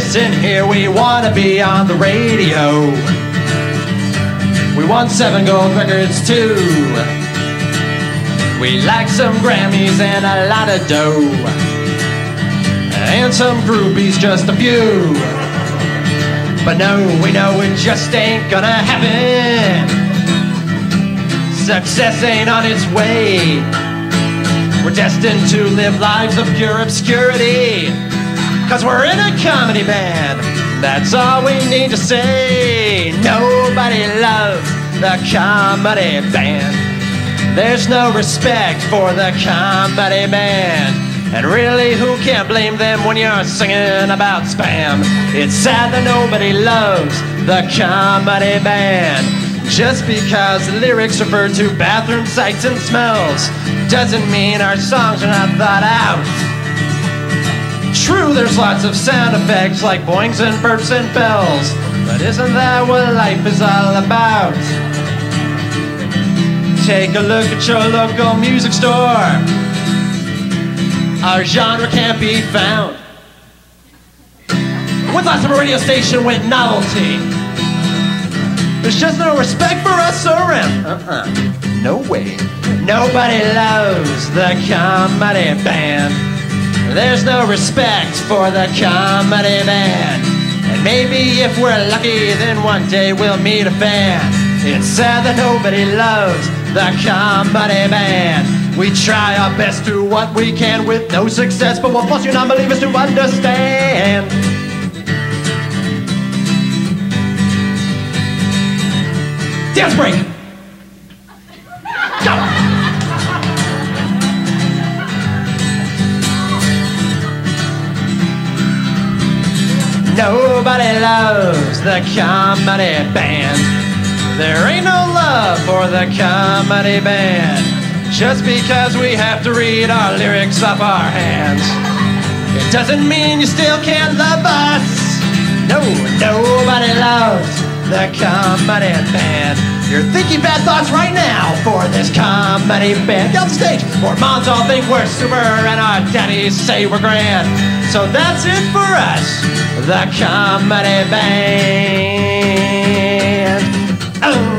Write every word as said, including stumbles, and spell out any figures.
listen here, we want to be on the radio. We won seven gold records too. We like some Grammys and a lot of dough. And some groupies, just a few. But no, we know it just ain't gonna happen. Success ain't on its way. We're destined to live lives of pure obscurity. Cause we're in a comedy band, that's all we need to say. Nobody loves the comedy band. There's no respect for the comedy band. And really, who can blame them when you're singing about spam? It's sad that nobody loves the comedy band. Just because the lyrics refer to bathroom sights and smells doesn't mean our songs are not thought out. True, there's lots of sound effects like boings and burps and bells, but isn't that what life is all about? Take a look at your local music store. Our genre can't be found. When's the last time a radio station went novelty? There's just no respect for us around. Uh-uh. No way. Nobody loves the comedy band. There's no respect for the comedy band. And maybe if we're lucky, then one day we'll meet a fan. It's sad that nobody loves the comedy band. We try our best to what we can with no success, but we'll force you non-believers to understand. Dance break! Go! Nobody loves the comedy band. There ain't no love for the comedy band. Just because we have to read our lyrics off our hands, it doesn't mean you still can't love us. No, nobody loves the comedy band. You're thinking bad thoughts right now for this comedy band. Get on the stage, or moms all think we're super and our daddies say we're grand. So that's it for us, the comedy band. Oh.